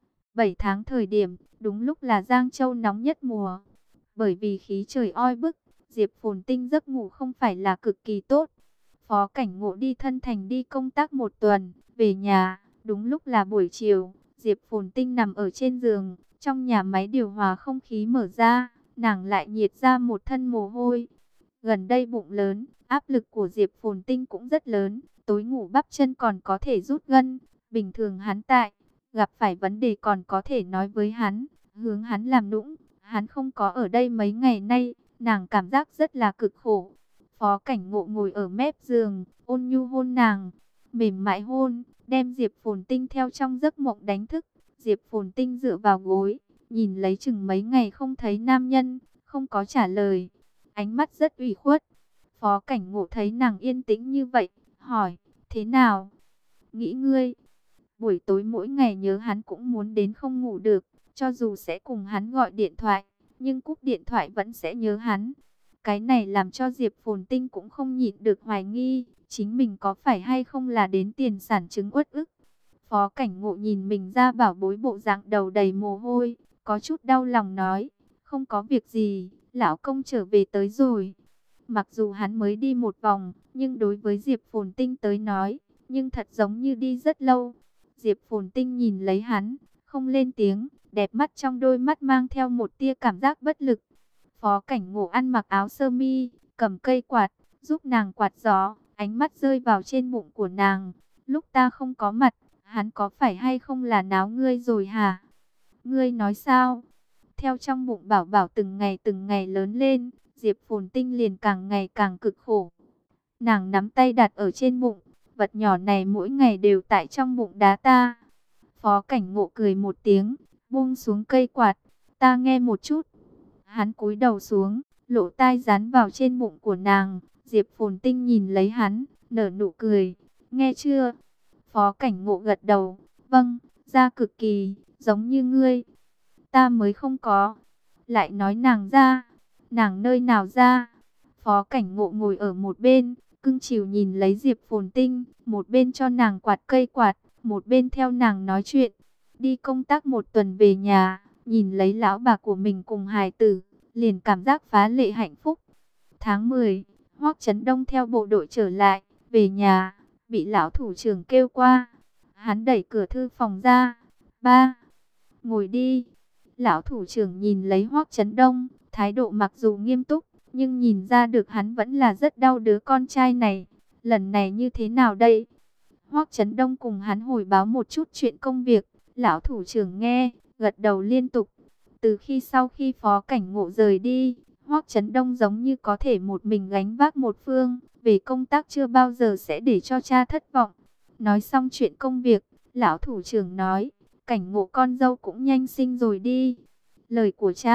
7 tháng thời điểm, đúng lúc là Giang Châu nóng nhất mùa. Bởi vì khí trời oi bức, Diệp Phồn Tinh giấc ngủ không phải là cực kỳ tốt. Phó Cảnh Ngộ đi Thân Thành đi công tác một tuần, về nhà, đúng lúc là buổi chiều. Diệp Phồn Tinh nằm ở trên giường, trong nhà máy điều hòa không khí mở ra, nàng lại nhiệt ra một thân mồ hôi. Gần đây bụng lớn, áp lực của Diệp Phồn Tinh cũng rất lớn, tối ngủ bắp chân còn có thể rút gân. Bình thường hắn gặp phải vấn đề còn có thể nói với hắn, hướng hắn làm nũng. Hắn không có ở đây mấy ngày nay, nàng cảm giác rất là cực khổ. Phó Cảnh Ngộ ngồi ở mép giường, ôn nhu hôn nàng, mềm mại hôn, đem Diệp Phồn Tinh theo trong giấc mộng đánh thức. Diệp Phồn Tinh dựa vào gối, nhìn lấy chừng mấy ngày không thấy nam nhân, không có trả lời, ánh mắt rất ủy khuất. Phó Cảnh Ngộ thấy nàng yên tĩnh như vậy, hỏi, thế nào? Nghĩ ngươi. Buổi tối mỗi ngày nhớ hắn cũng muốn đến không ngủ được, cho dù sẽ cùng hắn gọi điện thoại, nhưng cúp điện thoại vẫn sẽ nhớ hắn. Cái này làm cho Diệp Phồn Tinh cũng không nhịn được hoài nghi, chính mình có phải hay không là đến tiền sản chứng uất ức. Phó Cảnh Ngộ nhìn mình ra bảo bối bộ dạng đầu đầy mồ hôi, có chút đau lòng nói, không có việc gì, lão công trở về tới rồi. Mặc dù hắn mới đi một vòng, nhưng đối với Diệp Phồn Tinh tới nói, nhưng thật giống như đi rất lâu. Diệp Phồn Tinh nhìn lấy hắn, không lên tiếng, đẹp mắt trong đôi mắt mang theo một tia cảm giác bất lực. Phó Cảnh Ngộ ăn mặc áo sơ mi, cầm cây quạt, giúp nàng quạt gió, ánh mắt rơi vào trên bụng của nàng. Lúc ta không có mặt, hắn có phải hay không là náo ngươi rồi hả? Ngươi nói sao? Theo trong bụng bảo bảo từng ngày lớn lên, Diệp Phồn Tinh liền càng ngày càng cực khổ. Nàng nắm tay đặt ở trên bụng, vật nhỏ này mỗi ngày đều tại trong bụng đá ta. Phó Cảnh Ngộ cười một tiếng, buông xuống cây quạt, ta nghe một chút. Hắn cúi đầu xuống, lỗ tai dán vào trên bụng của nàng. Diệp Phồn Tinh nhìn lấy hắn, nở nụ cười, nghe chưa? Phó Cảnh Ngộ gật đầu, vâng, da cực kỳ, giống như ngươi. Ta mới không có. Lại nói nàng ra, nàng nơi nào ra? Phó Cảnh Ngộ ngồi ở một bên, cưng chiều nhìn lấy Diệp Phồn Tinh, một bên cho nàng quạt cây quạt, một bên theo nàng nói chuyện. Đi công tác một tuần về nhà, nhìn lấy lão bà của mình cùng hài tử, liền cảm giác phá lệ hạnh phúc. Tháng 10, Hoắc Chấn Đông theo bộ đội trở lại, về nhà, bị lão thủ trưởng kêu qua. Hắn đẩy cửa thư phòng ra, ba, ngồi đi. Lão thủ trưởng nhìn lấy Hoắc Chấn Đông, thái độ mặc dù nghiêm túc, nhưng nhìn ra được hắn vẫn là rất đau đứa con trai này. Lần này như thế nào đây? Hoắc Chấn Đông cùng hắn hồi báo một chút chuyện công việc. Lão thủ trưởng nghe, gật đầu liên tục. Từ sau khi Phó Cảnh Ngộ rời đi, Hoắc Chấn Đông giống như có thể một mình gánh vác một phương. Về công tác chưa bao giờ sẽ để cho cha thất vọng. Nói xong chuyện công việc, lão thủ trưởng nói, Cảnh Ngộ con dâu cũng nhanh sinh rồi đi. Lời của cha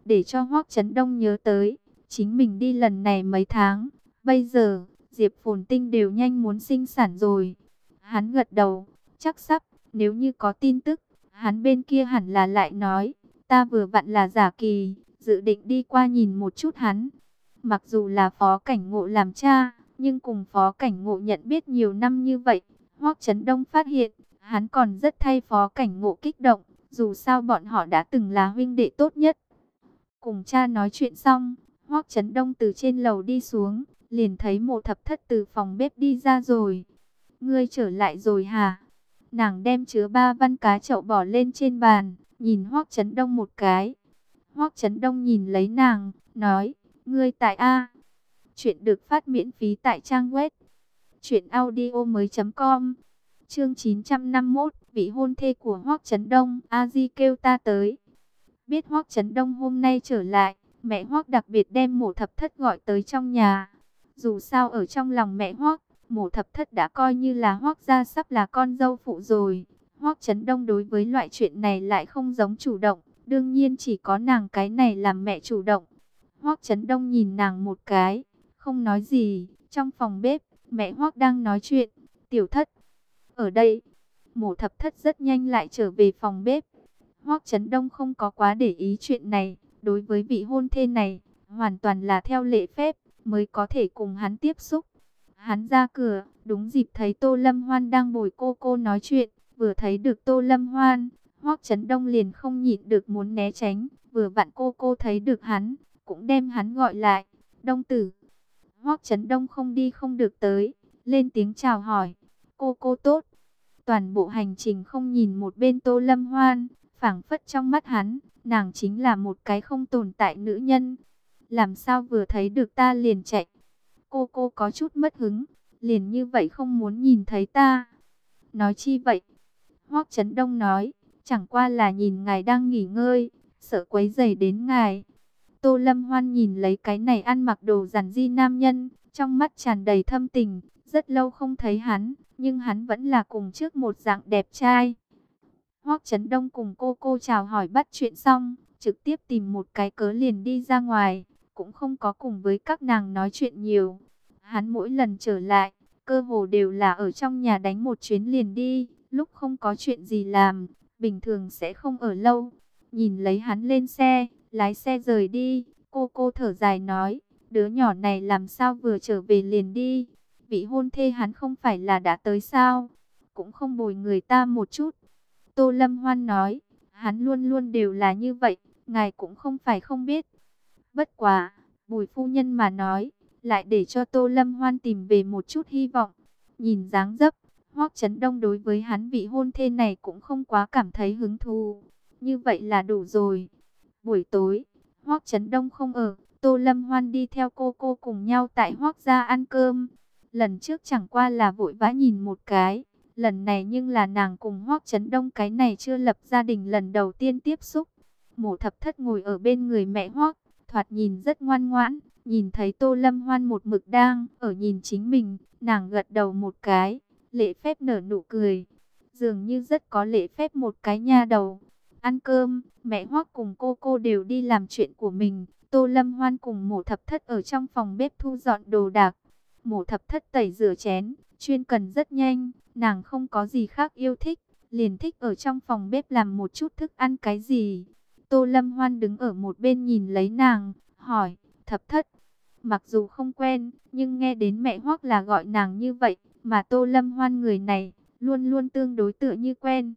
để cho Hoắc Chấn Đông nhớ tới chính mình đi lần này mấy tháng. Bây giờ, Diệp Phồn Tinh đều nhanh muốn sinh sản rồi. Hắn gật đầu, chắc sắp, nếu như có tin tức, hắn bên kia hẳn là lại nói, ta vừa vặn là Giả Kỳ, dự định đi qua nhìn một chút hắn. Mặc dù là Phó Cảnh Ngộ làm cha, nhưng cùng Phó Cảnh Ngộ nhận biết nhiều năm như vậy, Hoắc Chấn Đông phát hiện, hắn còn rất thay Phó Cảnh Ngộ kích động, dù sao bọn họ đã từng là huynh đệ tốt nhất. Cùng cha nói chuyện xong, Hoắc Chấn Đông từ trên lầu đi xuống, liền thấy Mộ Thập Thất từ phòng bếp đi ra rồi. Ngươi trở lại rồi hả? Nàng đem chứa 3 văn cá chậu bỏ lên trên bàn, nhìn Hoắc Chấn Đông một cái. Hoắc Chấn Đông nhìn lấy nàng, nói, ngươi tại A. Chuyện được phát miễn phí tại trang web truyệnaudiomoi.com. Chương 951, vị hôn thê của Hoắc Chấn Đông, A Di kêu ta tới. Biết Hoắc Chấn Đông hôm nay trở lại, mẹ Hoắc đặc biệt đem Mộ Thập Thất gọi tới trong nhà. Dù sao ở trong lòng mẹ Hoắc, Mộ Thập Thất đã coi như là Hoắc gia sắp là con dâu phụ rồi. Hoắc Chấn Đông đối với loại chuyện này lại không giống chủ động, đương nhiên chỉ có nàng cái này làm mẹ chủ động. Hoắc Chấn Đông nhìn nàng một cái, không nói gì. Trong phòng bếp, mẹ Hoắc đang nói chuyện. Tiểu Thất ở đây. Mộ Thập Thất rất nhanh lại trở về phòng bếp. Hoắc Chấn Đông không có quá để ý chuyện này, đối với vị hôn thê này, hoàn toàn là theo lễ phép mới có thể cùng hắn tiếp xúc. Hắn ra cửa, đúng dịp thấy Tô Lâm Hoan đang bồi cô nói chuyện, vừa thấy được Tô Lâm Hoan, Hoắc Chấn Đông liền không nhịn được muốn né tránh, vừa vặn cô thấy được hắn, cũng đem hắn gọi lại. Đông tử. Hoắc Chấn Đông không đi không được tới, lên tiếng chào hỏi. Cô tốt. Toàn bộ hành trình không nhìn một bên Tô Lâm Hoan, phảng phất trong mắt hắn, nàng chính là một cái không tồn tại nữ nhân. Làm sao vừa thấy được ta liền chạy? Cô có chút mất hứng, liền như vậy không muốn nhìn thấy ta. Nói chi vậy? Hoắc Chấn Đông nói, chẳng qua là nhìn ngài đang nghỉ ngơi, sợ quấy rầy đến ngài. Tô Lâm Hoan nhìn lấy cái này ăn mặc đồ giản dị nam nhân, trong mắt tràn đầy thâm tình, rất lâu không thấy hắn, nhưng hắn vẫn là cùng trước một dạng đẹp trai. Hoắc Chấn Đông cùng cô chào hỏi bắt chuyện xong, trực tiếp tìm một cái cớ liền đi ra ngoài, cũng không có cùng với các nàng nói chuyện nhiều. Hắn mỗi lần trở lại, cơ hồ đều là ở trong nhà đánh một chuyến liền đi, lúc không có chuyện gì làm, bình thường sẽ không ở lâu. Nhìn lấy hắn lên xe, lái xe rời đi, cô thở dài nói, đứa nhỏ này làm sao vừa trở về liền đi. Vị hôn thê hắn không phải là đã tới sao, cũng không bồi người ta một chút. Tô Lâm Hoan nói, hắn luôn luôn đều là như vậy, ngài cũng không phải không biết. Bất quá, Bùi phu nhân mà nói, lại để cho Tô Lâm Hoan tìm về một chút hy vọng. Nhìn dáng dấp, Hoắc Chấn Đông đối với hắn vị hôn thê này cũng không quá cảm thấy hứng thú. Như vậy là đủ rồi. Buổi tối, Hoắc Chấn Đông không ở, Tô Lâm Hoan đi theo cô cùng nhau tại Hoắc gia ăn cơm. Lần trước chẳng qua là vội vã nhìn một cái, lần này nhưng là nàng cùng Hoắc Chấn Đông cái này chưa lập gia đình lần đầu tiên tiếp xúc. Mộ Thập Thất ngồi ở bên người mẹ Hoắc, thoạt nhìn rất ngoan ngoãn, nhìn thấy Tô Lâm Hoan một mực đang ở nhìn chính mình, nàng gật đầu một cái, lễ phép nở nụ cười, dường như rất có lễ phép một cái nha đầu. Ăn cơm, mẹ Hoắc cùng cô đều đi làm chuyện của mình, Tô Lâm Hoan cùng Mộ Thập Thất ở trong phòng bếp thu dọn đồ đạc. Mộ Thập Thất tẩy rửa chén, chuyên cần rất nhanh, nàng không có gì khác yêu thích, liền thích ở trong phòng bếp làm một chút thức ăn cái gì. Tô Lâm Hoan đứng ở một bên nhìn lấy nàng, hỏi, Thập Thất. Mặc dù không quen, nhưng nghe đến mẹ Hoắc là gọi nàng như vậy, mà Tô Lâm Hoan người này, luôn luôn tương đối tựa như quen.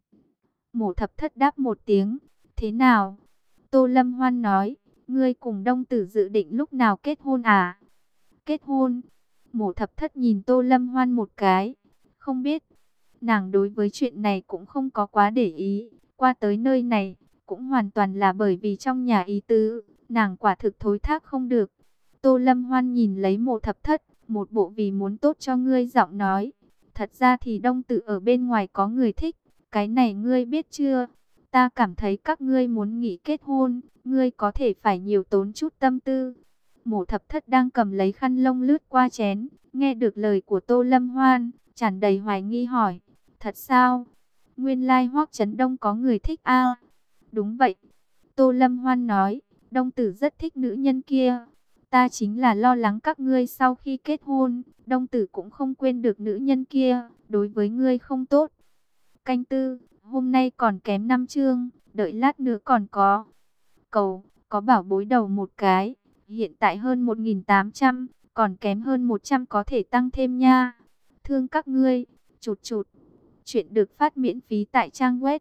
Mộ Thập Thất đáp một tiếng, thế nào? Tô Lâm Hoan nói, ngươi cùng Đông Tử dự định lúc nào kết hôn à? Kết hôn? Mộ Thập Thất nhìn Tô Lâm Hoan một cái, không biết. Nàng đối với chuyện này cũng không có quá để ý, qua tới nơi này, cũng hoàn toàn là bởi vì trong nhà ý tứ, nàng quả thực thối thác không được. Tô Lâm Hoan nhìn lấy Mộ Thập Thất, một bộ vì muốn tốt cho ngươi giọng nói. Thật ra thì Đông Tử ở bên ngoài có người thích, cái này ngươi biết chưa? Ta cảm thấy các ngươi muốn nghỉ kết hôn, ngươi có thể phải nhiều tốn chút tâm tư. Mộ Thập Thất đang cầm lấy khăn lông lướt qua chén, nghe được lời của Tô Lâm Hoan, tràn đầy hoài nghi hỏi, thật sao? Nguyên lai Hoắc Chấn Đông có người thích a? Đúng vậy. Tô Lâm Hoan nói, Đông Tử rất thích nữ nhân kia. Ta chính là lo lắng các ngươi sau khi kết hôn, Đông Tử cũng không quên được nữ nhân kia, đối với ngươi không tốt. Canh tư, hôm nay còn kém 5 chương, đợi lát nữa còn có. Cầu, có bảo bối đầu một cái, hiện tại hơn 1.800, còn kém hơn 100 có thể tăng thêm nha. Thương các ngươi, chụt chụt. Chuyện được phát miễn phí tại trang web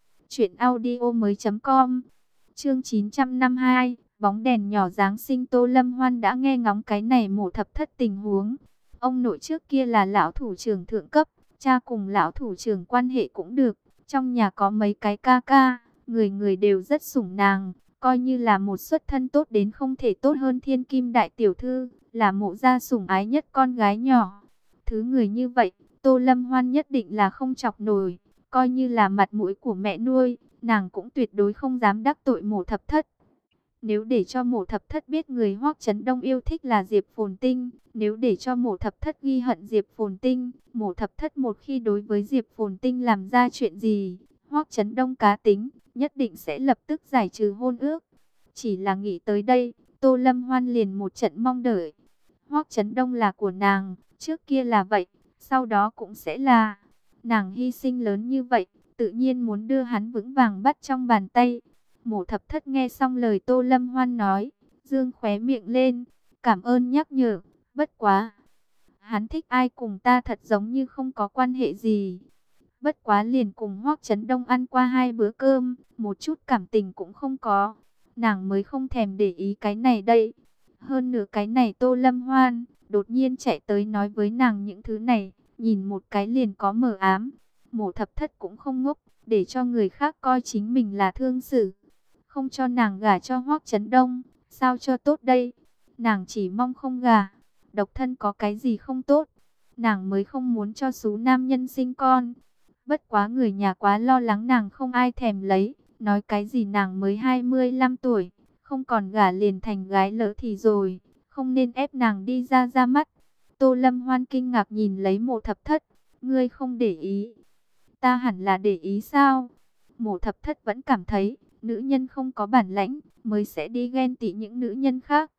truyệnaudiomoi.com. Chương 952, bóng đèn nhỏ Giáng sinh. Tô Lâm Hoan đã nghe ngóng cái này Mộ Thập Thất tình huống. Ông nội trước kia là lão thủ trưởng thượng cấp, cha cùng lão thủ trưởng quan hệ cũng được, trong nhà có mấy cái ca ca, người người đều rất sủng nàng, coi như là một xuất thân tốt đến không thể tốt hơn thiên kim đại tiểu thư, là Mộ gia sủng ái nhất con gái nhỏ. Thứ người như vậy, Tô Lâm Hoan nhất định là không chọc nổi, coi như là mặt mũi của mẹ nuôi, nàng cũng tuyệt đối không dám đắc tội Mộ Thập Thất. Nếu để cho Mộ Thập Thất biết người Hoắc Chấn Đông yêu thích là Diệp Phồn Tinh, nếu để cho Mộ Thập Thất ghi hận Diệp Phồn Tinh, Mộ Thập Thất một khi đối với Diệp Phồn Tinh làm ra chuyện gì, Hoắc Chấn Đông cá tính, nhất định sẽ lập tức giải trừ hôn ước. Chỉ là nghĩ tới đây, Tô Lâm Hoan liền một trận mong đợi. Hoắc Chấn Đông là của nàng, trước kia là vậy, sau đó cũng sẽ là. Nàng hy sinh lớn như vậy, tự nhiên muốn đưa hắn vững vàng bắt trong bàn tay. Mộ Thập Thất nghe xong lời Tô Lâm Hoan nói, dương khóe miệng lên, cảm ơn nhắc nhở, bất quá. Hắn thích ai cùng ta thật giống như không có quan hệ gì. Bất quá liền cùng Hoắc Chấn Đông ăn qua 2 bữa cơm, một chút cảm tình cũng không có. Nàng mới không thèm để ý cái này đây. Hơn nữa cái này Tô Lâm Hoan, đột nhiên chạy tới nói với nàng những thứ này, nhìn một cái liền có mờ ám. Mộ Thập Thất cũng không ngốc, để cho người khác coi chính mình là thương xử. Không cho nàng gả cho Hoắc Chấn Đông, sao cho tốt đây? Nàng chỉ mong không gả, độc thân có cái gì không tốt. Nàng mới không muốn cho số nam nhân sinh con. Bất quá người nhà quá lo lắng nàng không ai thèm lấy, nói cái gì nàng mới 25 tuổi, không còn gả liền thành gái lỡ thì rồi, không nên ép nàng đi ra mắt. Tô Lâm Hoan kinh ngạc nhìn lấy Mộ Thập Thất, ngươi không để ý, ta hẳn là để ý sao? Mộ Thập Thất vẫn cảm thấy, nữ nhân không có bản lãnh, mới sẽ đi ghen tị những nữ nhân khác.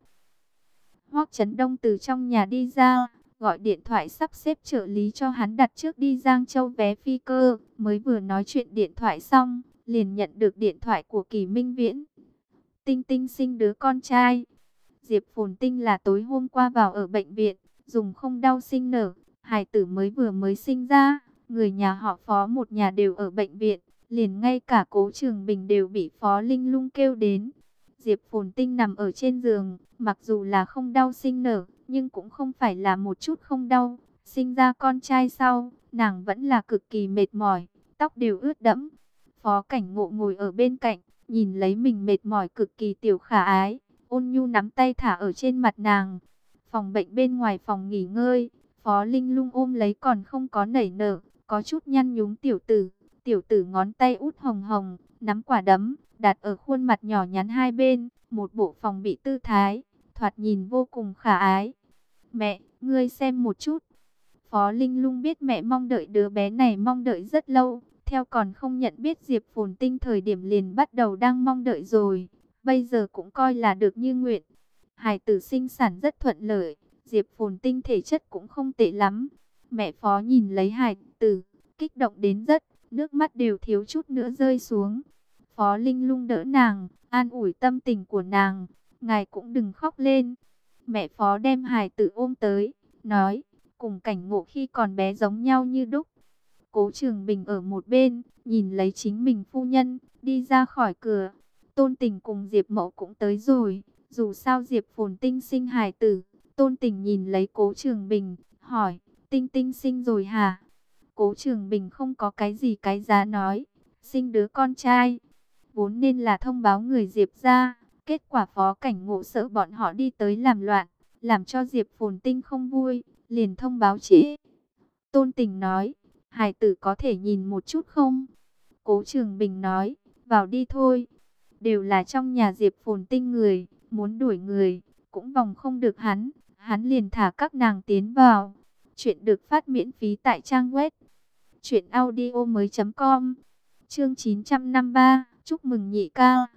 Hoắc Chấn Đông từ trong nhà đi ra, gọi điện thoại sắp xếp trợ lý cho hắn đặt trước đi Giang Châu vé phi cơ, mới vừa nói chuyện điện thoại xong, liền nhận được điện thoại của Kỳ Minh Viễn. Tinh Tinh sinh đứa con trai. Diệp Phồn Tinh là tối hôm qua vào ở bệnh viện, dùng không đau sinh nở, hài tử mới sinh ra, người nhà họ Phó một nhà đều ở bệnh viện, liền ngay cả Cố Trường Bình đều bị Phó Linh Lung kêu đến. Diệp Phồn Tinh nằm ở trên giường, mặc dù là không đau sinh nở, nhưng cũng không phải là một chút không đau. Sinh ra con trai sau, nàng vẫn là cực kỳ mệt mỏi, tóc đều ướt đẫm. Phó Cảnh Ngộ ngồi ở bên cạnh, nhìn lấy mình mệt mỏi cực kỳ tiểu khả ái, ôn nhu nắm tay thả ở trên mặt nàng. Phòng bệnh bên ngoài phòng nghỉ ngơi, Phó Linh Lung ôm lấy còn không có nảy nở, có chút nhăn nhúm tiểu tử. Tiểu tử ngón tay út hồng hồng, nắm quả đấm, đặt ở khuôn mặt nhỏ nhắn hai bên, một bộ phòng bị tư thái, thoạt nhìn vô cùng khả ái. Mẹ, ngươi xem một chút. Phó Linh Lung biết mẹ mong đợi đứa bé này mong đợi rất lâu, theo còn không nhận biết Diệp Phồn Tinh thời điểm liền bắt đầu đang mong đợi rồi, bây giờ cũng coi là được như nguyện. Hài tử sinh sản rất thuận lợi, Diệp Phồn Tinh thể chất cũng không tệ lắm. Mẹ Phó nhìn lấy hài tử, kích động đến rất, nước mắt đều thiếu chút nữa rơi xuống. Phó Linh Lung đỡ nàng, an ủi tâm tình của nàng, ngài cũng đừng khóc lên. Mẹ Phó đem hài tử ôm tới, nói, cùng Cảnh Ngộ khi còn bé giống nhau như đúc. Cố Trường Bình ở một bên, nhìn lấy chính mình phu nhân, đi ra khỏi cửa. Tôn Tình cùng Diệp Mậu cũng tới rồi, dù sao Diệp Phồn Tinh sinh hài tử. Tôn Tình nhìn lấy Cố Trường Bình, hỏi, Tinh Tinh sinh rồi hả? Cố Trường Bình không có cái gì cái giá nói, sinh đứa con trai. Vốn nên là thông báo người Diệp ra, kết quả Phó Cảnh Ngộ sợ bọn họ đi tới làm loạn, làm cho Diệp Phồn Tinh không vui, liền thông báo trễ. Tôn Tình nói, hài tử có thể nhìn một chút không? Cố Trường Bình nói, vào đi thôi. Đều là trong nhà Diệp Phồn Tinh người, muốn đuổi người, cũng vòng không được hắn liền thả các nàng tiến vào. Chuyện được phát miễn phí tại trang web truyệnaudiomoi.com. Chương 953, chúc mừng nhị ca.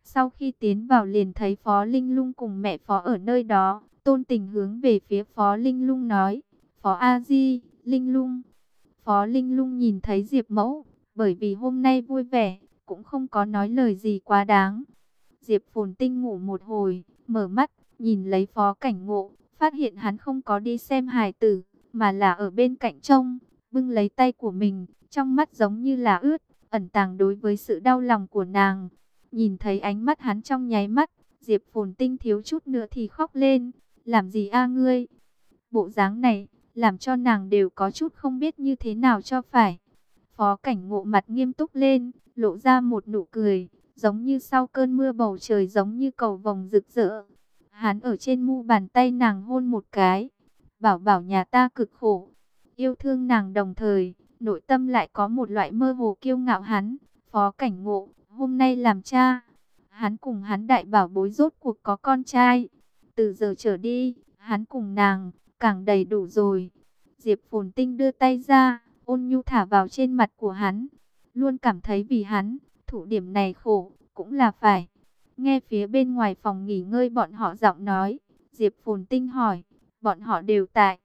Sau khi tiến vào liền thấy Phó Linh Lung cùng mẹ Phó ở nơi đó. Tôn Tình hướng về phía Phó Linh Lung nói, Phó A Di, Linh Lung. Phó Linh Lung nhìn thấy Diệp Mẫu, bởi vì hôm nay vui vẻ, cũng không có nói lời gì quá đáng. Diệp Phồn Tinh ngủ một hồi, mở mắt, nhìn lấy Phó Cảnh Ngộ, phát hiện hắn không có đi xem hài tử, mà là ở bên cạnh trông, bưng lấy tay của mình, trong mắt giống như là ướt, ẩn tàng đối với sự đau lòng của nàng. Nhìn thấy ánh mắt hắn trong nháy mắt, Diệp Phồn Tinh thiếu chút nữa thì khóc lên. Làm gì a ngươi? Bộ dáng này, làm cho nàng đều có chút không biết như thế nào cho phải. Phó Cảnh Ngộ mặt nghiêm túc lên, lộ ra một nụ cười, giống như sau cơn mưa bầu trời giống như cầu vồng rực rỡ. Hắn ở trên mu bàn tay nàng hôn một cái, bảo bảo nhà ta cực khổ. Yêu thương nàng đồng thời, nội tâm lại có một loại mơ hồ kiêu ngạo hắn. Phó Cảnh Ngộ, hôm nay làm cha, hắn cùng hắn đại bảo bối rốt cuộc có con trai. Từ giờ trở đi, hắn cùng nàng, càng đầy đủ rồi. Diệp Phồn Tinh đưa tay ra, ôn nhu thả vào trên mặt của hắn. Luôn cảm thấy vì hắn, thụ điểm này khổ, cũng là phải. Nghe phía bên ngoài phòng nghỉ ngơi bọn họ giọng nói. Diệp Phồn Tinh hỏi, bọn họ đều tại.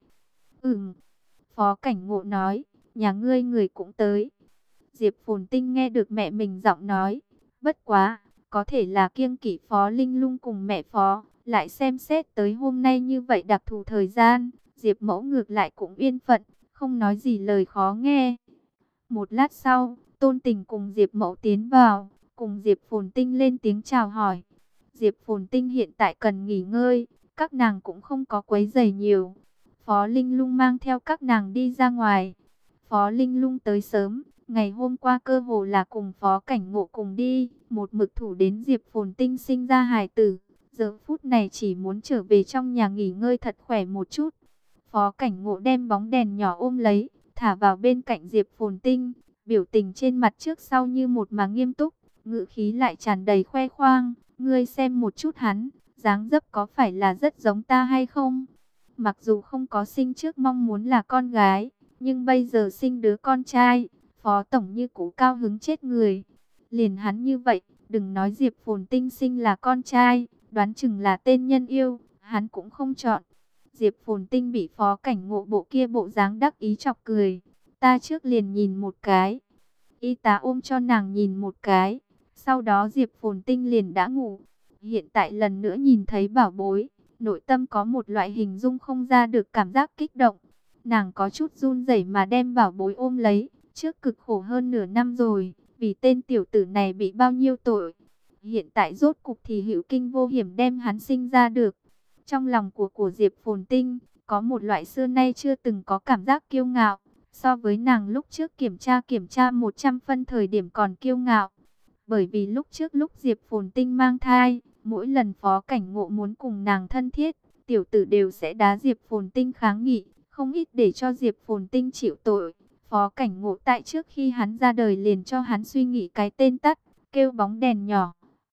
Phó Cảnh Ngộ nói, nhà ngươi người cũng tới. Diệp Phồn Tinh nghe được mẹ mình giọng nói. Bất quá, có thể là kiêng kỵ Phó Linh Lung cùng mẹ Phó. Lại xem xét tới hôm nay như vậy đặc thù thời gian. Diệp Mẫu ngược lại cũng yên phận, không nói gì lời khó nghe. Một lát sau, Tôn Tình cùng Diệp Mẫu tiến vào, cùng Diệp Phồn Tinh lên tiếng chào hỏi. Diệp Phồn Tinh hiện tại cần nghỉ ngơi, các nàng cũng không có quấy rầy nhiều. Phó Linh Lung mang theo các nàng đi ra ngoài. Phó Linh Lung tới sớm, ngày hôm qua cơ hồ là cùng Phó Cảnh Ngộ cùng đi, một mực thủ đến Diệp Phồn Tinh sinh ra hài tử. Giờ phút này chỉ muốn trở về trong nhà nghỉ ngơi thật khỏe một chút. Phó Cảnh Ngộ đem bóng đèn nhỏ ôm lấy, thả vào bên cạnh Diệp Phồn Tinh, biểu tình trên mặt trước sau như một mà nghiêm túc, ngữ khí lại tràn đầy khoe khoang. Ngươi xem một chút hắn, dáng dấp có phải là rất giống ta hay không? Mặc dù không có sinh trước mong muốn là con gái, nhưng bây giờ sinh đứa con trai, Phó Tổng như cũ cao hứng chết người. Liền hắn như vậy, đừng nói Diệp Phồn Tinh sinh là con trai, đoán chừng là tên nhân yêu, hắn cũng không chọn. Diệp Phồn Tinh bị Phó Cảnh Ngộ bộ kia bộ dáng đắc ý chọc cười. Ta trước liền nhìn một cái. Y tá ôm cho nàng nhìn một cái. Sau đó Diệp Phồn Tinh liền đã ngủ. Hiện tại lần nữa nhìn thấy bảo bối, nội tâm có một loại hình dung không ra được cảm giác kích động. Nàng có chút run rẩy mà đem bảo bối ôm lấy. Trước cực khổ hơn nửa năm rồi, vì tên tiểu tử này bị bao nhiêu tội. Hiện tại rốt cục thì hữu kinh vô hiểm đem hắn sinh ra được. Trong lòng của Diệp Phồn Tinh, có một loại xưa nay chưa từng có cảm giác kiêu ngạo. So với nàng lúc trước kiểm tra 100 phân thời điểm còn kiêu ngạo. Bởi vì lúc trước lúc Diệp Phồn Tinh mang thai, mỗi lần Phó Cảnh Ngộ muốn cùng nàng thân thiết, tiểu tử đều sẽ đá Diệp Phồn Tinh kháng nghị, không ít để cho Diệp Phồn Tinh chịu tội. Phó Cảnh Ngộ tại trước khi hắn ra đời liền cho hắn suy nghĩ cái tên tắt, kêu bóng đèn nhỏ.